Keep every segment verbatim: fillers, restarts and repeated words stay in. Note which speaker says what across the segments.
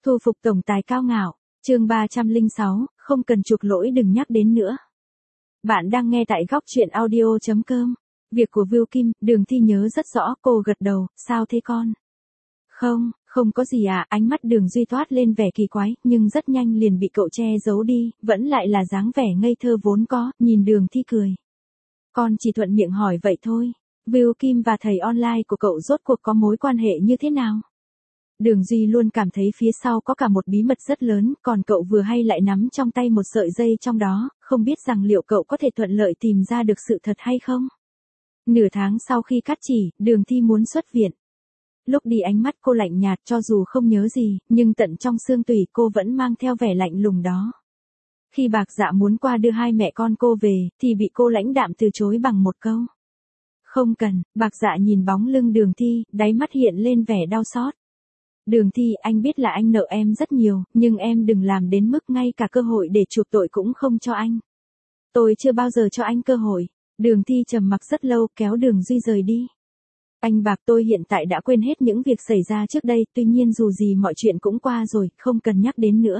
Speaker 1: Thu phục tổng tài cao ngạo, chương ba trăm lẻ sáu, không cần chuộc lỗi đừng nhắc đến nữa. Bạn đang nghe tại góc truyện audio chấm com. Việc của Viu Kim, Đường Thi nhớ rất rõ, cô gật đầu, sao thế con? Không, không có gì à, ánh mắt Đường Duy toát lên vẻ kỳ quái, nhưng rất nhanh liền bị cậu che giấu đi, vẫn lại là dáng vẻ ngây thơ vốn có, nhìn Đường Thi cười. Con chỉ thuận miệng hỏi vậy thôi, Viu Kim và thầy online của cậu rốt cuộc có mối quan hệ như thế nào? Đường Duy luôn cảm thấy phía sau có cả một bí mật rất lớn, còn cậu vừa hay lại nắm trong tay một sợi dây trong đó, không biết rằng liệu cậu có thể thuận lợi tìm ra được sự thật hay không? Nửa tháng sau khi cắt chỉ, Đường Thi muốn xuất viện. Lúc đi ánh mắt cô lạnh nhạt cho dù không nhớ gì, nhưng tận trong xương tủy cô vẫn mang theo vẻ lạnh lùng đó. Khi Bạc Dạ muốn qua đưa hai mẹ con cô về, thì bị cô lãnh đạm từ chối bằng một câu. Không cần, Bạc Dạ nhìn bóng lưng Đường Thi, đáy mắt hiện lên vẻ đau xót. Đường Thi, anh biết là anh nợ em rất nhiều, nhưng em đừng làm đến mức ngay cả cơ hội để chuộc tội cũng không cho anh. Tôi chưa bao giờ cho anh cơ hội. Đường Thi trầm mặc rất lâu, kéo Đường Duy rời đi. Anh Bạc, tôi hiện tại đã quên hết những việc xảy ra trước đây, tuy nhiên dù gì mọi chuyện cũng qua rồi, không cần nhắc đến nữa.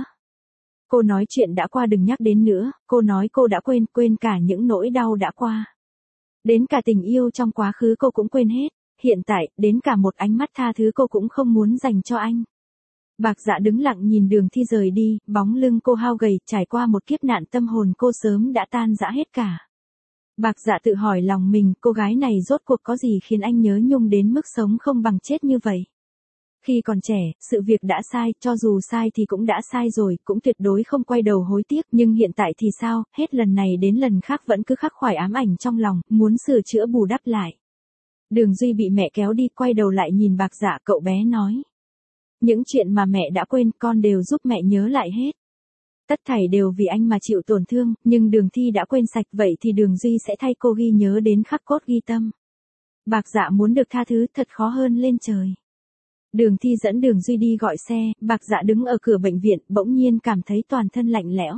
Speaker 1: Cô nói chuyện đã qua đừng nhắc đến nữa, cô nói cô đã quên, quên cả những nỗi đau đã qua. Đến cả tình yêu trong quá khứ cô cũng quên hết. Hiện tại, đến cả một ánh mắt tha thứ cô cũng không muốn dành cho anh. Bạc Dạ đứng lặng nhìn Đường Thi rời đi, bóng lưng cô hao gầy, trải qua một kiếp nạn tâm hồn cô sớm đã tan rã hết cả. Bạc Dạ tự hỏi lòng mình, cô gái này rốt cuộc có gì khiến anh nhớ nhung đến mức sống không bằng chết như vậy. Khi còn trẻ, sự việc đã sai, cho dù sai thì cũng đã sai rồi, cũng tuyệt đối không quay đầu hối tiếc, nhưng hiện tại thì sao, hết lần này đến lần khác vẫn cứ khắc khoải ám ảnh trong lòng, muốn sửa chữa bù đắp lại. Đường Duy bị mẹ kéo đi, quay đầu lại nhìn Bạc Dạ, cậu bé nói. Những chuyện mà mẹ đã quên con đều giúp mẹ nhớ lại hết. Tất thảy đều vì anh mà chịu tổn thương, nhưng Đường Thi đã quên sạch, vậy thì Đường Duy sẽ thay cô ghi nhớ đến khắc cốt ghi tâm. Bạc Dạ muốn được tha thứ thật khó hơn lên trời. Đường Thi dẫn Đường Duy đi gọi xe, Bạc Dạ đứng ở cửa bệnh viện, bỗng nhiên cảm thấy toàn thân lạnh lẽo.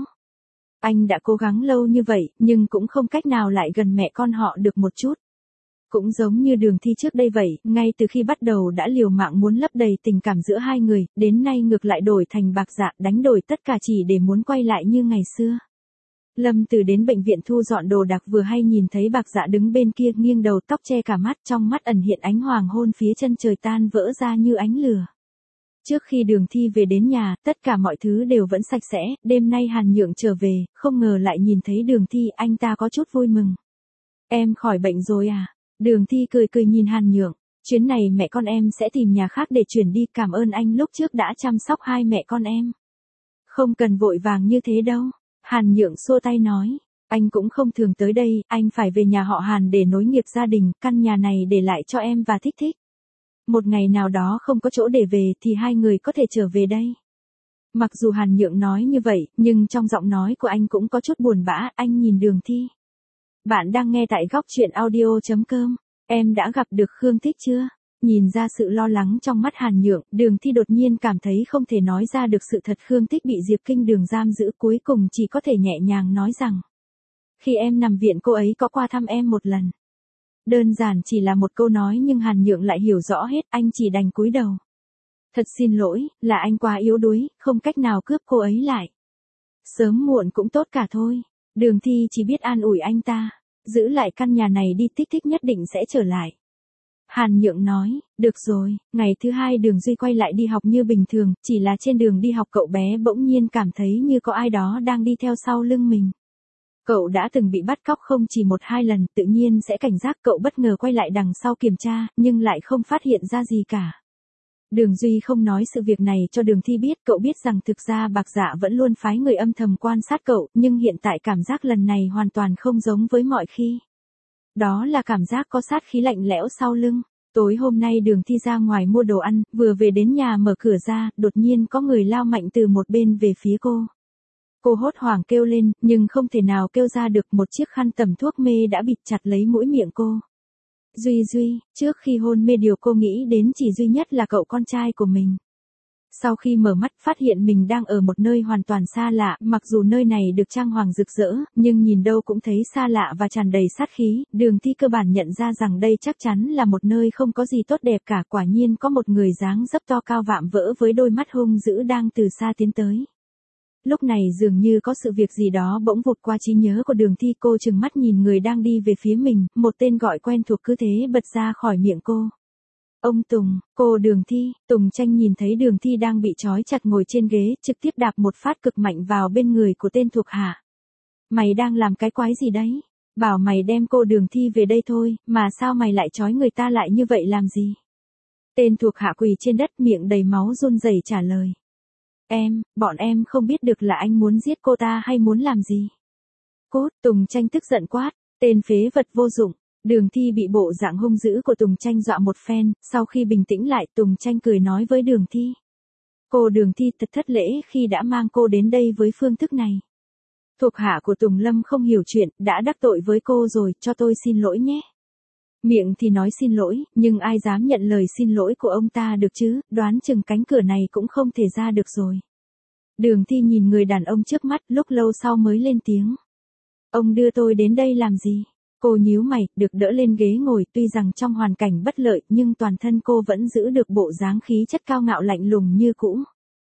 Speaker 1: Anh đã cố gắng lâu như vậy, nhưng cũng không cách nào lại gần mẹ con họ được một chút. Cũng giống như Đường Thi trước đây vậy, ngay từ khi bắt đầu đã liều mạng muốn lấp đầy tình cảm giữa hai người, đến nay ngược lại đổi thành Bạc Dạ, đánh đổi tất cả chỉ để muốn quay lại như ngày xưa. Lâm Từ đến bệnh viện thu dọn đồ đạc vừa hay nhìn thấy Bạc Dạ đứng bên kia nghiêng đầu, tóc che cả mắt, trong mắt ẩn hiện ánh hoàng hôn, phía chân trời tan vỡ ra như ánh lửa. Trước khi Đường Thi về đến nhà, tất cả mọi thứ đều vẫn sạch sẽ, đêm nay Hàn Nhượng trở về, không ngờ lại nhìn thấy Đường Thi, anh ta có chút vui mừng. Em khỏi bệnh rồi à? Đường Thi cười cười nhìn Hàn Nhượng, chuyến này mẹ con em sẽ tìm nhà khác để chuyển đi, cảm ơn anh lúc trước đã chăm sóc hai mẹ con em. Không cần vội vàng như thế đâu, Hàn Nhượng xua tay nói, anh cũng không thường tới đây, anh phải về nhà họ Hàn để nối nghiệp gia đình, căn nhà này để lại cho em và Thích Thích. Một ngày nào đó không có chỗ để về thì hai người có thể trở về đây. Mặc dù Hàn Nhượng nói như vậy, nhưng trong giọng nói của anh cũng có chút buồn bã, anh nhìn Đường Thi. Bạn đang nghe tại góc truyện audio chấm com. Em đã gặp được Khương Thích chưa? Nhìn ra sự lo lắng trong mắt Hàn Nhượng, Đường Thi đột nhiên cảm thấy không thể nói ra được sự thật. Khương Thích bị Diệp Kinh Đường giam giữ, cuối cùng chỉ có thể nhẹ nhàng nói rằng. Khi em nằm viện cô ấy có qua thăm em một lần. Đơn giản chỉ là một câu nói nhưng Hàn Nhượng lại hiểu rõ hết, anh chỉ đành cúi đầu. Thật xin lỗi, là anh quá yếu đuối, không cách nào cướp cô ấy lại. Sớm muộn cũng tốt cả thôi. Đường Thi chỉ biết an ủi anh ta, giữ lại căn nhà này đi, Thích Thích nhất định sẽ trở lại. Hàn Nhượng nói, được rồi. Ngày thứ hai Đường Duy quay lại đi học như bình thường, chỉ là trên đường đi học cậu bé bỗng nhiên cảm thấy như có ai đó đang đi theo sau lưng mình. Cậu đã từng bị bắt cóc không chỉ một hai lần, tự nhiên sẽ cảnh giác, cậu bất ngờ quay lại đằng sau kiểm tra, nhưng lại không phát hiện ra gì cả. Đường Duy không nói sự việc này cho Đường Thi biết, cậu biết rằng thực ra Bạc Dạ vẫn luôn phái người âm thầm quan sát cậu, nhưng hiện tại cảm giác lần này hoàn toàn không giống với mọi khi. Đó là cảm giác có sát khí lạnh lẽo sau lưng. Tối hôm nay Đường Thi ra ngoài mua đồ ăn, vừa về đến nhà mở cửa ra, đột nhiên có người lao mạnh từ một bên về phía cô. Cô hốt hoảng kêu lên, nhưng không thể nào kêu ra được, một chiếc khăn tẩm thuốc mê đã bịt chặt lấy mũi miệng cô. Duy Duy, trước khi hôn mê điều cô nghĩ đến chỉ duy nhất là cậu con trai của mình. Sau khi mở mắt phát hiện mình đang ở một nơi hoàn toàn xa lạ, mặc dù nơi này được trang hoàng rực rỡ, nhưng nhìn đâu cũng thấy xa lạ và tràn đầy sát khí, Đường Thi cơ bản nhận ra rằng đây chắc chắn là một nơi không có gì tốt đẹp cả, quả nhiên có một người dáng dấp to cao vạm vỡ với đôi mắt hung dữ đang từ xa tiến tới. Lúc này dường như có sự việc gì đó bỗng vụt qua trí nhớ của Đường Thi, cô trừng mắt nhìn người đang đi về phía mình, một tên gọi quen thuộc cứ thế bật ra khỏi miệng cô. Ông Tùng, cô Đường Thi. Tùng Tranh nhìn thấy Đường Thi đang bị trói chặt ngồi trên ghế, trực tiếp đạp một phát cực mạnh vào bên người của tên thuộc hạ. Mày đang làm cái quái gì đấy? Bảo mày đem cô Đường Thi về đây thôi, mà sao mày lại trói người ta lại như vậy làm gì? Tên thuộc hạ quỳ trên đất miệng đầy máu run rẩy trả lời. Em, bọn em không biết được là anh muốn giết cô ta hay muốn làm gì. Cút, Tùng Tranh tức giận quát, tên phế vật vô dụng. Đường Thi bị bộ dạng hung dữ của Tùng Tranh dọa một phen, sau khi bình tĩnh lại Tùng Tranh cười nói với Đường Thi. Cô Đường Thi thật thất lễ khi đã mang cô đến đây với phương thức này. Thuộc hạ của Tùng Lâm không hiểu chuyện, đã đắc tội với cô rồi, cho tôi xin lỗi nhé. Miệng thì nói xin lỗi, nhưng ai dám nhận lời xin lỗi của ông ta được chứ, đoán chừng cánh cửa này cũng không thể ra được rồi. Đường Thi nhìn người đàn ông trước mắt, lúc lâu sau mới lên tiếng. Ông đưa tôi đến đây làm gì? Cô nhíu mày, được đỡ lên ghế ngồi, tuy rằng trong hoàn cảnh bất lợi, nhưng toàn thân cô vẫn giữ được bộ dáng khí chất cao ngạo lạnh lùng như cũ.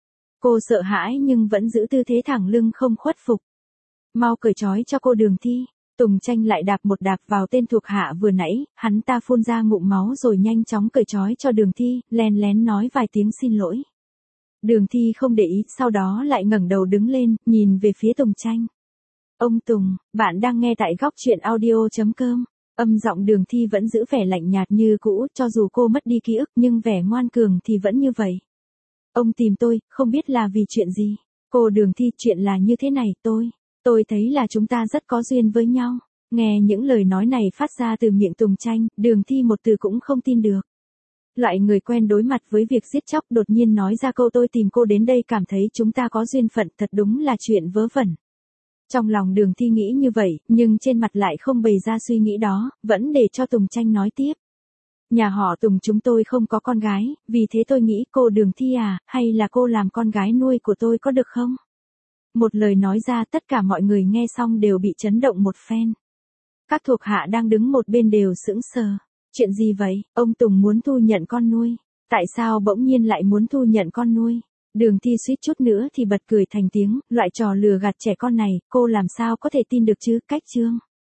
Speaker 1: Cô sợ hãi nhưng vẫn giữ tư thế thẳng lưng không khuất phục. Mau cởi trói cho cô Đường Thi. Tùng Tranh lại đạp một đạp vào tên thuộc hạ vừa nãy, hắn ta phun ra ngụm máu rồi nhanh chóng cởi trói cho Đường Thi, lén lén nói vài tiếng xin lỗi. Đường Thi không để ý, sau đó lại ngẩng đầu đứng lên, nhìn về phía Tùng Tranh. Ông Tùng, bạn đang nghe tại góc truyện audio chấm com. Âm giọng Đường Thi vẫn giữ vẻ lạnh nhạt như cũ, cho dù cô mất đi ký ức nhưng vẻ ngoan cường thì vẫn như vậy. Ông tìm tôi, không biết là vì chuyện gì. Cô Đường Thi, chuyện là như thế này, tôi, tôi thấy là chúng ta rất có duyên với nhau. Nghe những lời nói này phát ra từ miệng Tùng Tranh, Đường Thi một từ cũng không tin được. Loại người quen đối mặt với việc giết chóc đột nhiên nói ra câu tôi tìm cô đến đây cảm thấy chúng ta có duyên phận, thật đúng là chuyện vớ vẩn. Trong lòng Đường Thi nghĩ như vậy, nhưng trên mặt lại không bày ra suy nghĩ đó, vẫn để cho Tùng Tranh nói tiếp. Nhà họ Tùng chúng tôi không có con gái, vì thế tôi nghĩ cô Đường Thi à, hay là cô làm con gái nuôi của tôi có được không? Một lời nói ra tất cả mọi người nghe xong đều bị chấn động một phen. Các thuộc hạ đang đứng một bên đều sững sờ. Chuyện gì vậy, ông Tùng muốn thu nhận con nuôi? Tại sao bỗng nhiên lại muốn thu nhận con nuôi? Đường Thi suýt chút nữa thì bật cười thành tiếng, loại trò lừa gạt trẻ con này, cô làm sao có thể tin được chứ, cách chương.